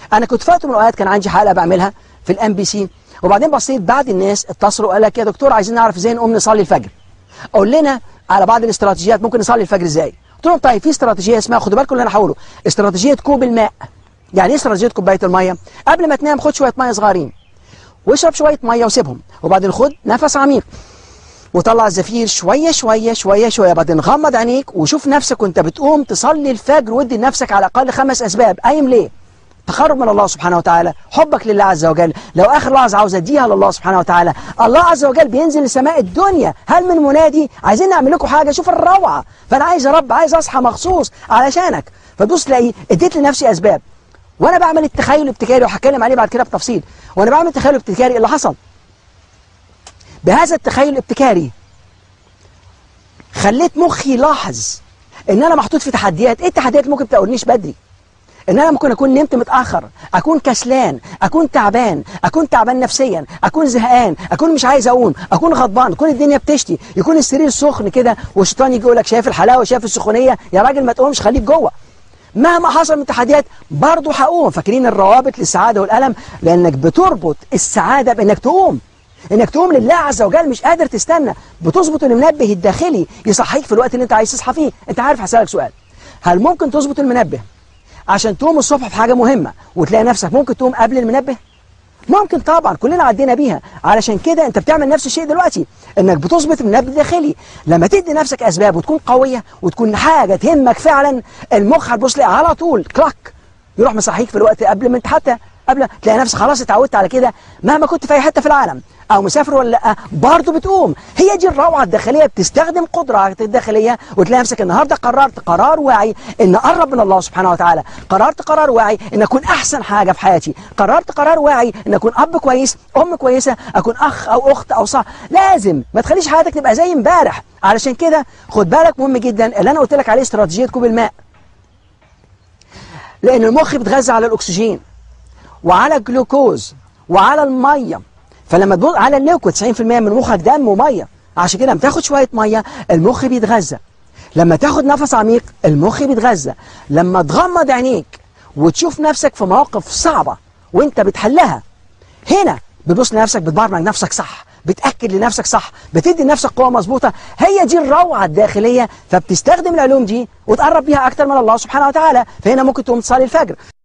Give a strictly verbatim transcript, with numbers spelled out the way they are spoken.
انا كنت في وقت من الاوقات كان عندي حلقه بعملها في الام بي سي، وبعدين بصيت بعد الناس اتصلوا وقال لك يا دكتور عايزين نعرف ازاي نقوم نصلي الفجر، قول لنا على بعض الاستراتيجيات ممكن نصلي الفجر ازاي. قلت لهم طيب في استراتيجيه اسمها، خدوا بالكم اللي انا هقوله، استراتيجيه كوب الماء. يعني ايه استراتيجيه كوبايه الميه؟ قبل ما تنام خد شويه ميه صغيرين واشرب شويه ميه وسيبهم، وبعدين خد نفس عميق وطلع الزفير شويه شويه شويه شويه، بعدين غمض عينيك وشوف نفسك وانت بتقوم تصلي الفجر، وادي لنفسك على الاقل خمس اسباب. قايم ليه؟ تقرب من الله سبحانه وتعالى، حبك لله عز وجل. لو اخر لحظه عاوز اديها لله سبحانه وتعالى، الله عز وجل بينزل لسماء الدنيا، هل من منادي عايزين نعمل لكم حاجه؟ شوف الروعه، فانا عايز يا رب عايز اصحى مخصوص علشانك، فتبص تلاقي اديت لنفسي اسباب. وانا بعمل التخيل الابتكاري وهتكلم عليه بعد كده بتفصيل، وانا بعمل التخيل الابتكاري اللي حصل بهذا التخيل الابتكاري خليت مخي يلاحظ ان انا محطوط في تحديات. ايه التحديات اللي ممكن تقولنيش بدري؟ ان انا ممكن اكون نمت متاخر، اكون كسلان، اكون تعبان، اكون تعبان نفسيا، اكون زهقان، اكون مش عايز اقوم، اكون غضبان، تكون الدنيا بتشتي، يكون السرير سخن كده والشيطان يجي يقول لك شايف الحلاوه شايف السخونيه، يا راجل ما تقومش خليك جوه. مهما حصل من تحديات برضه هقوم. فاكرين الروابط للسعاده والالم؟ لانك بتربط السعاده بانك تقوم، انك تقوم لله عز وجل، مش قادر تستنى، بتظبط المنبه الداخلي يصحيك في الوقت اللي انت عايز تصحى فيه. انت عارف هسألك سؤال، هل ممكن تظبط المنبه عشان تقوم الصبح في حاجه مهمه وتلاقي نفسك ممكن تقوم قبل المنبه؟ ممكن طبعا، كلنا عدينا بيها. علشان كده انت بتعمل نفس الشيء دلوقتي، انك بتظبط المنبه الداخلي. لما تدي نفسك اسباب وتكون قويه وتكون حاجه تهمك فعلا، المخ هتبص لها على طول كلاك يروح مصحيك في الوقت قبل ما انت حتى قبل تلاقي نفسك خلاص اتعودت على كده، مهما كنت في اي حته في العالم او مسافر ولا لا برضه بتقوم. هي دي الروعه الداخليه، بتستخدم قدراتك الداخليه وتلاقي نفسك النهارده قررت قرار واعي ان اقرب من الله سبحانه وتعالى، قررت قرار واعي ان اكون احسن حاجه في حياتي، قررت قرار واعي ان اكون اب كويس، ام كويسه، اكون اخ او اخت او صح. لازم ما تخليش حياتك تبقى زي امبارح. علشان كده خد بالك مهم جدا اللي انا قلت لك عليه استراتيجيه كوب الماء، لان المخ بيتغذى على الاكسجين وعلى الجلوكوز وعلى الميه، فلما تبص على الليكويد تسعين في المية من مخك دم وميه. عشان كده لما تاخد شويه ميه المخ بيتغذى، لما تاخد نفس عميق المخ بيتغذى، لما تغمض عينيك وتشوف نفسك في مواقف صعبه وانت بتحلها، هنا بتبص لنفسك بتبرمج نفسك صح، بتاكد لنفسك صح، بتدي لنفسك قوه مظبوطه. هي دي الروعه الداخليه، فبتستخدم العلوم دي وتقرب بيها اكتر من الله سبحانه وتعالى. فهنا ممكن تقوم تصلي الفجر.